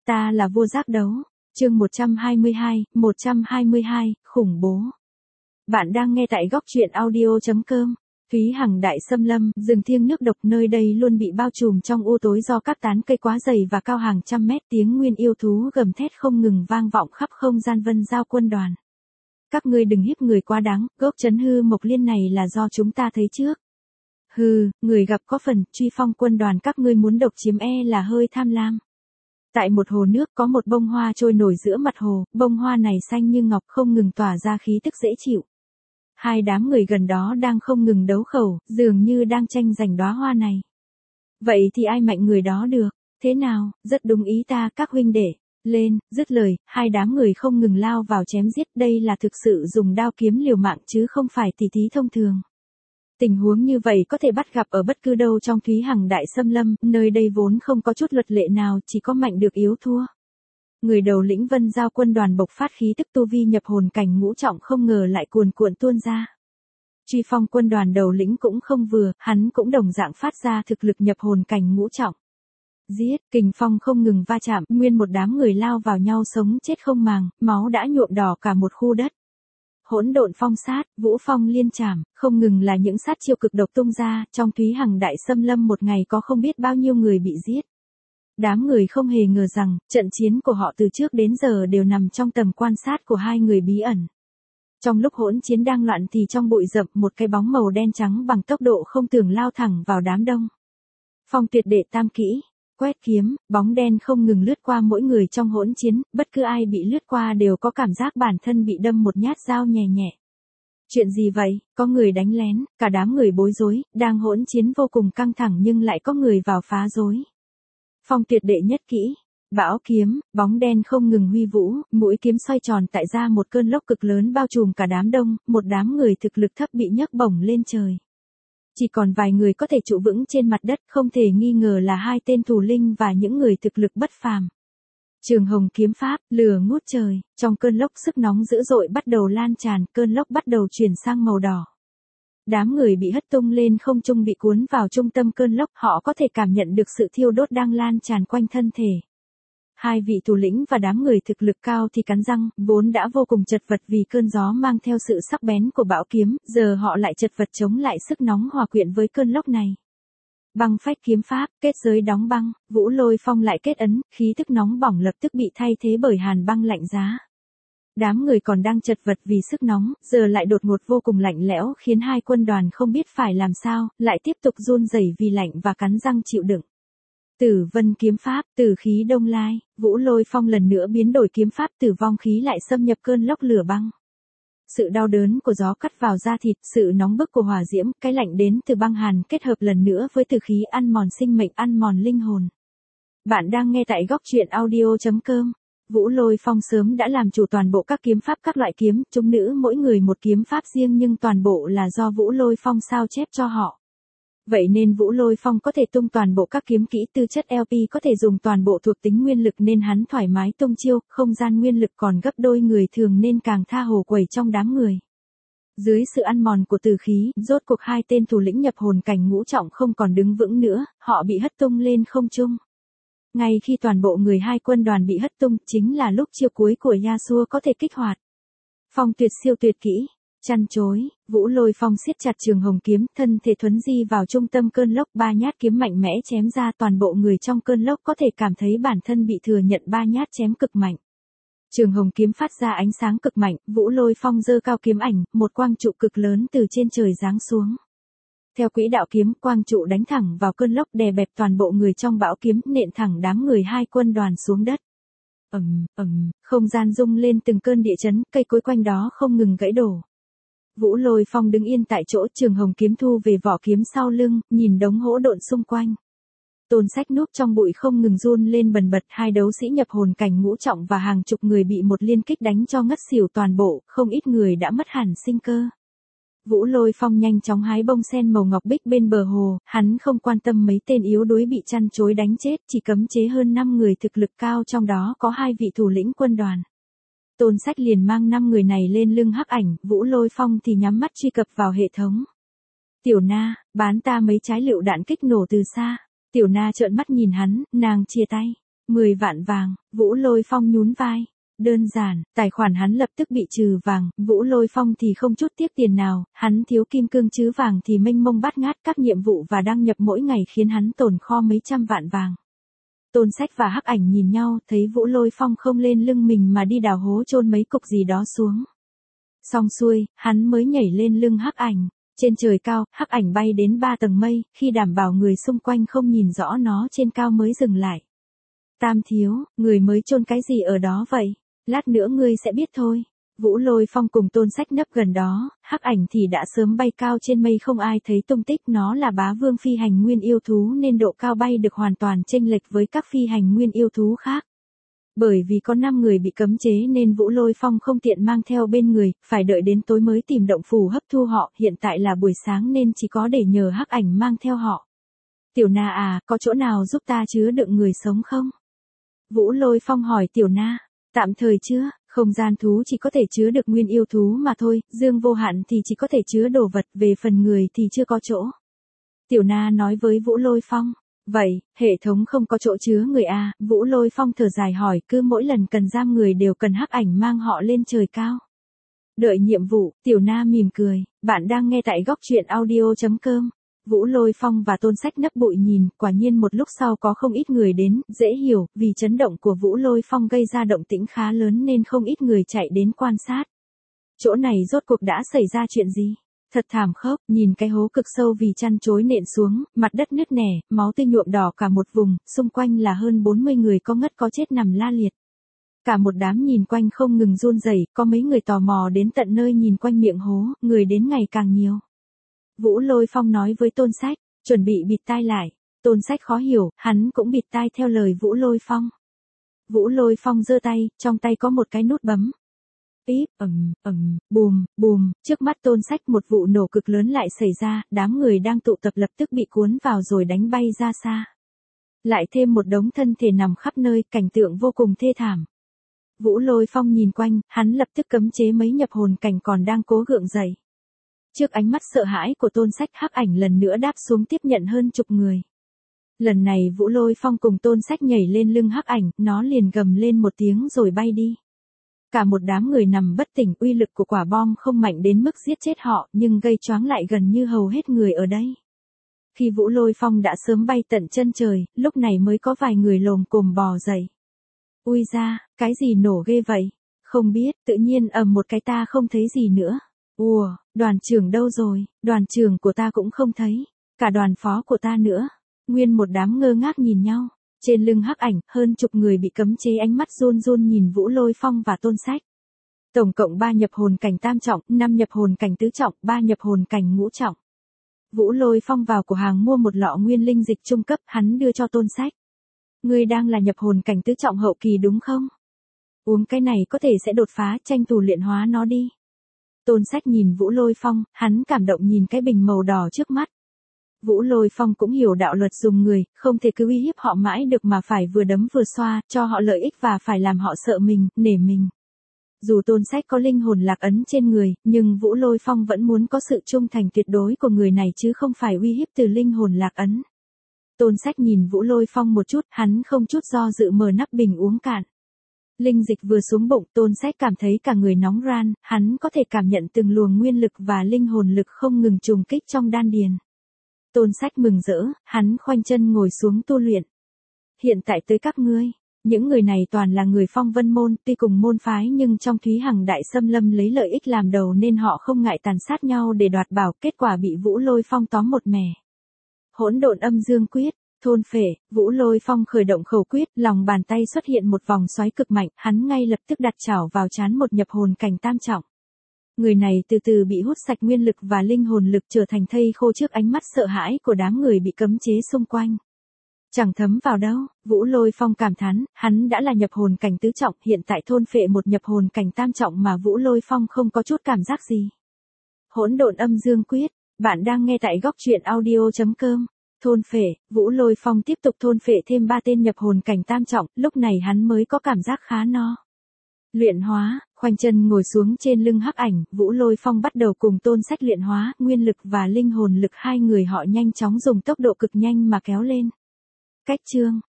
Ta là vua giác đấu. Chương 122, khủng bố. Bạn đang nghe tại góc truyện audio.com. Thúy Hằng Đại Xâm Lâm, rừng thiêng nước độc, nơi đây luôn bị bao trùm trong u tối do các tán cây quá dày và cao hàng trăm mét, tiếng nguyên yêu thú gầm thét không ngừng vang vọng khắp không gian. Vân Giao quân đoàn. Các ngươi đừng hiếp người quá đáng, gốc trấn hư mộc liên này là do chúng ta thấy trước. Hừ, người gặp có phần, Truy Phong quân đoàn các ngươi muốn độc chiếm là hơi tham lam. Tại một hồ nước có một bông hoa trôi nổi giữa mặt hồ, bông hoa này xanh như ngọc không ngừng tỏa ra khí tức dễ chịu. Hai đám người gần đó đang không ngừng đấu khẩu, dường như đang tranh giành đóa hoa này. Vậy thì ai mạnh người đó được, thế nào, rất đúng ý ta các huynh đệ. Lên, dứt lời, hai đám người không ngừng lao vào chém giết, đây là thực sự dùng đao kiếm liều mạng chứ không phải tỉ thí thông thường. Tình huống như vậy có thể bắt gặp ở bất cứ đâu trong Thúy Hằng Đại Xâm Lâm, nơi đây vốn không có chút luật lệ nào, chỉ có mạnh được yếu thua. Người đầu lĩnh Vân Giao quân đoàn bộc phát khí tức tu vi nhập hồn cảnh ngũ trọng, không ngờ lại cuồn cuộn tuôn ra. Truy Phong quân đoàn đầu lĩnh cũng không vừa, hắn cũng đồng dạng phát ra thực lực nhập hồn cảnh ngũ trọng. Giết, kình phong không ngừng va chạm, nguyên một đám người lao vào nhau sống chết không màng, máu đã nhuộm đỏ cả một khu đất. Hỗn độn phong sát, vũ phong liên trảm, không ngừng là những sát chiêu cực độc tung ra, trong Thúy Hằng Đại Xâm Lâm một ngày có không biết bao nhiêu người bị giết. Đám người không hề ngờ rằng, trận chiến của họ từ trước đến giờ đều nằm trong tầm quan sát của hai người bí ẩn. Trong lúc hỗn chiến đang loạn thì trong bụi rậm một cái bóng màu đen trắng bằng tốc độ không tưởng lao thẳng vào đám đông. Phong tuyệt đệ tam kỹ, quét kiếm, bóng đen không ngừng lướt qua mỗi người trong hỗn chiến, bất cứ ai bị lướt qua đều có cảm giác bản thân bị đâm một nhát dao nhẹ nhẹ. Chuyện gì vậy, có người đánh lén, cả đám người bối rối, đang hỗn chiến vô cùng căng thẳng nhưng lại có người vào phá rối. Phong tuyệt đệ nhất kỹ, bão kiếm, bóng đen không ngừng huy vũ, mũi kiếm xoay tròn tại ra một cơn lốc cực lớn bao trùm cả đám đông, một đám người thực lực thấp bị nhấc bổng lên trời. Chỉ còn vài người có thể trụ vững trên mặt đất, không thể nghi ngờ là hai tên thủ linh và những người thực lực bất phàm. Trường Hồng kiếm pháp, lửa ngút trời, trong cơn lốc sức nóng dữ dội bắt đầu lan tràn, cơn lốc bắt đầu chuyển sang màu đỏ. Đám người bị hất tung lên không trung bị cuốn vào trung tâm cơn lốc, họ có thể cảm nhận được sự thiêu đốt đang lan tràn quanh thân thể. Hai vị thủ lĩnh và đám người thực lực cao thì cắn răng, vốn đã vô cùng chật vật vì cơn gió mang theo sự sắc bén của bão kiếm, giờ họ lại chật vật chống lại sức nóng hòa quyện với cơn lốc này. Băng phách kiếm pháp, kết giới đóng băng, Vũ Lôi Phong lại kết ấn, khí tức nóng bỏng lập tức bị thay thế bởi hàn băng lạnh giá. Đám người còn đang chật vật vì sức nóng, giờ lại đột ngột vô cùng lạnh lẽo khiến hai quân đoàn không biết phải làm sao, lại tiếp tục run rẩy vì lạnh và cắn răng chịu đựng. Tử Vân kiếm pháp, tử khí đông lai, Vũ Lôi Phong lần nữa biến đổi kiếm pháp, tử vong khí lại xâm nhập cơn lốc lửa băng. Sự đau đớn của gió cắt vào da thịt, sự nóng bức của hỏa diễm, cái lạnh đến từ băng hàn kết hợp lần nữa với tử khí ăn mòn sinh mệnh, ăn mòn linh hồn. Bạn đang nghe tại góc truyện audio.com. Vũ Lôi Phong sớm đã làm chủ toàn bộ các kiếm pháp, các loại kiếm, chúng nữ mỗi người một kiếm pháp riêng nhưng toàn bộ là do Vũ Lôi Phong sao chép cho họ. Vậy nên Vũ Lôi Phong có thể tung toàn bộ các kiếm kỹ, tư chất LP có thể dùng toàn bộ thuộc tính nguyên lực nên hắn thoải mái tung chiêu, không gian nguyên lực còn gấp đôi người thường nên càng tha hồ quẩy trong đám người. Dưới sự ăn mòn của tử khí, rốt cuộc hai tên thủ lĩnh nhập hồn cảnh ngũ trọng không còn đứng vững nữa, họ bị hất tung lên không trung. Ngay khi toàn bộ người hai quân đoàn bị hất tung, chính là lúc chiêu cuối của Yasuo có thể kích hoạt. Phong tuyệt siêu tuyệt kỹ, chăn chối, Vũ Lôi Phong siết chặt Trường Hồng kiếm, thân thể thuấn di vào trung tâm cơn lốc, ba nhát kiếm mạnh mẽ chém ra, toàn bộ người trong cơn lốc có thể cảm thấy bản thân bị thừa nhận ba nhát chém cực mạnh. Trường Hồng kiếm phát ra ánh sáng cực mạnh, Vũ Lôi Phong giơ cao kiếm ảnh, một quang trụ cực lớn từ trên trời giáng xuống. Theo quỹ đạo kiếm, quang trụ đánh thẳng vào cơn lốc đè bẹp toàn bộ người trong bão kiếm, nện thẳng đám người hai quân đoàn xuống đất. Không gian rung lên từng cơn địa chấn, cây cối quanh đó không ngừng gãy đổ. Vũ Lôi Phong đứng yên tại chỗ, Trường Hồng kiếm thu về vỏ kiếm sau lưng, nhìn đống hỗn độn xung quanh. Tôn Sách núp trong bụi không ngừng run lên bần bật, hai đấu sĩ nhập hồn cảnh ngũ trọng và hàng chục người bị một liên kích đánh cho ngất xỉu toàn bộ, không ít người đã mất hẳn sinh cơ. Vũ Lôi Phong nhanh chóng hái bông sen màu ngọc bích bên bờ hồ, hắn không quan tâm mấy tên yếu đuối bị chăn chối đánh chết, chỉ cấm chế hơn 5 người thực lực cao, trong đó có 2 vị thủ lĩnh quân đoàn. Tôn Sách liền mang 5 người này lên lưng hắc ảnh, Vũ Lôi Phong thì nhắm mắt truy cập vào hệ thống. Tiểu Na, bán ta mấy trái lựu đạn kích nổ từ xa. Tiểu Na trợn mắt nhìn hắn, nàng chia tay. 10 vạn vàng, Vũ Lôi Phong nhún vai. Đơn giản, tài khoản hắn lập tức bị trừ vàng, Vũ Lôi Phong thì không chút tiếc tiền nào, hắn thiếu kim cương chứ vàng thì mênh mông bát ngát, các nhiệm vụ và đăng nhập mỗi ngày khiến hắn tồn kho mấy trăm vạn vàng. Tôn Sách và Hắc Ảnh nhìn nhau, thấy Vũ Lôi Phong không lên lưng mình mà đi đào hố chôn mấy cục gì đó xuống. Xong xuôi, hắn mới nhảy lên lưng Hắc Ảnh. Trên trời cao, Hắc Ảnh bay đến 3 tầng mây, khi đảm bảo người xung quanh không nhìn rõ nó trên cao mới dừng lại. Tam thiếu, người mới chôn cái gì ở đó vậy? Lát nữa ngươi sẽ biết thôi. Vũ Lôi Phong cùng Tôn Sách nấp gần đó, Hắc Ảnh thì đã sớm bay cao trên mây không ai thấy tung tích, nó là bá vương phi hành nguyên yêu thú nên độ cao bay được hoàn toàn chênh lệch với các phi hành nguyên yêu thú khác. Bởi vì có 5 người bị cấm chế nên Vũ Lôi Phong không tiện mang theo bên người, phải đợi đến tối mới tìm động phủ hấp thu họ, hiện tại là buổi sáng nên chỉ có để nhờ Hắc Ảnh mang theo họ. Tiểu Na à, có chỗ nào giúp ta chứa đựng người sống không? Vũ Lôi Phong hỏi Tiểu Na. Tạm thời chưa, không gian thú chỉ có thể chứa được nguyên yêu thú mà thôi, dương vô hạn thì chỉ có thể chứa đồ vật, về phần người thì chưa có chỗ. Tiểu Na nói với Vũ Lôi Phong. Vậy, hệ thống không có chỗ chứa người à? Vũ Lôi Phong thở dài hỏi, cứ mỗi lần cần giam người đều cần Hắc Ảnh mang họ lên trời cao. Đợi nhiệm vụ, Tiểu Na mỉm cười, bạn đang nghe tại góc truyện audio.com. Vũ Lôi Phong và Tôn Sách nấp bụi nhìn, quả nhiên một lúc sau có không ít người đến, dễ hiểu, vì chấn động của Vũ Lôi Phong gây ra động tĩnh khá lớn nên không ít người chạy đến quan sát. Chỗ này rốt cuộc đã xảy ra chuyện gì? Thật thảm khốc, nhìn cái hố cực sâu vì chăn chối nện xuống, mặt đất nứt nẻ, máu tươi nhuộm đỏ cả một vùng, xung quanh là hơn 40 người có ngất có chết nằm la liệt. Cả một đám nhìn quanh không ngừng run rẩy, có mấy người tò mò đến tận nơi nhìn quanh miệng hố, người đến ngày càng nhiều. Vũ Lôi Phong nói với Tôn Sách, chuẩn bị bịt tai lại. Tôn Sách khó hiểu, hắn cũng bịt tai theo lời Vũ Lôi Phong. Vũ Lôi Phong giơ tay, trong tay có một cái nút bấm. Píp, bùm, bùm, trước mắt Tôn Sách một vụ nổ cực lớn lại xảy ra, đám người đang tụ tập lập tức bị cuốn vào rồi đánh bay ra xa. Lại thêm một đống thân thể nằm khắp nơi, cảnh tượng vô cùng thê thảm. Vũ Lôi Phong nhìn quanh, hắn lập tức cấm chế mấy nhập hồn cảnh còn đang cố gượng dậy. Trước ánh mắt sợ hãi của Tôn Sách, Hắc Ảnh lần nữa đáp xuống tiếp nhận hơn chục người. Lần này Vũ Lôi Phong cùng Tôn Sách nhảy lên lưng Hắc Ảnh, nó liền gầm lên một tiếng rồi bay đi. Cả một đám người nằm bất tỉnh, uy lực của quả bom không mạnh đến mức giết chết họ, nhưng gây choáng lại gần như hầu hết người ở đây. Khi Vũ Lôi Phong đã sớm bay tận chân trời, lúc này mới có vài người lồm cồm bò dậy. Ui ra, cái gì nổ ghê vậy? Không biết, tự nhiên ầm một cái ta không thấy gì nữa. Ủa, đoàn trưởng đâu rồi? Đoàn trưởng của ta cũng không thấy. Cả đoàn phó của ta nữa. Nguyên một đám ngơ ngác nhìn nhau. Trên lưng Hắc Ảnh, hơn chục người bị cấm chế ánh mắt run run nhìn Vũ Lôi Phong và Tôn Sách. Tổng cộng 3 nhập hồn cảnh tam trọng, 5 nhập hồn cảnh tứ trọng, 3 nhập hồn cảnh ngũ trọng. Vũ Lôi Phong vào cửa hàng mua một lọ nguyên linh dịch trung cấp, hắn đưa cho Tôn Sách. Ngươi đang là nhập hồn cảnh tứ trọng hậu kỳ đúng không? Uống cái này có thể sẽ đột phá, tranh thủ luyện hóa nó đi. Tôn Sách nhìn Vũ Lôi Phong, hắn cảm động nhìn cái bình màu đỏ trước mắt. Vũ Lôi Phong cũng hiểu đạo luật dùng người, không thể cứ uy hiếp họ mãi được mà phải vừa đấm vừa xoa, cho họ lợi ích và phải làm họ sợ mình, nể mình. Dù Tôn Sách có linh hồn lạc ấn trên người, nhưng Vũ Lôi Phong vẫn muốn có sự trung thành tuyệt đối của người này chứ không phải uy hiếp từ linh hồn lạc ấn. Tôn Sách nhìn Vũ Lôi Phong một chút, hắn không chút do dự mở nắp bình uống cạn. Linh dịch vừa xuống bụng, Tôn Sách cảm thấy cả người nóng ran, hắn có thể cảm nhận từng luồng nguyên lực và linh hồn lực không ngừng trùng kích trong đan điền. Tôn Sách mừng rỡ, hắn khoanh chân ngồi xuống tu luyện. Hiện tại tới các ngươi, những người này toàn là người Phong Vân môn, tuy cùng môn phái nhưng trong Thúy Hằng Đại Xâm Lâm lấy lợi ích làm đầu nên họ không ngại tàn sát nhau để đoạt bảo, kết quả bị Vũ Lôi Phong tóm một mẻ. Hỗn độn âm dương quyết, thôn phệ, Vũ Lôi Phong khởi động khẩu quyết, lòng bàn tay xuất hiện một vòng xoáy cực mạnh, hắn ngay lập tức đặt chảo vào trán một nhập hồn cảnh tam trọng. Người này từ từ bị hút sạch nguyên lực và linh hồn lực trở thành thây khô trước ánh mắt sợ hãi của đám người bị cấm chế xung quanh. Chẳng thấm vào đâu, Vũ Lôi Phong cảm thán, hắn đã là nhập hồn cảnh tứ trọng, hiện tại thôn phệ một nhập hồn cảnh tam trọng mà Vũ Lôi Phong không có chút cảm giác gì. Hỗn độn âm dương quyết, bạn đang nghe tại góc truyện audio.com. Thôn phệ, Vũ Lôi Phong tiếp tục thôn phệ thêm 3 tên nhập hồn cảnh tam trọng, lúc này hắn mới có cảm giác khá no. Luyện hóa, khoanh chân ngồi xuống trên lưng Hắc Ảnh, Vũ Lôi Phong bắt đầu cùng Tôn Sách luyện hóa, nguyên lực và linh hồn lực hai người họ nhanh chóng dùng tốc độ cực nhanh mà kéo lên. Cách chương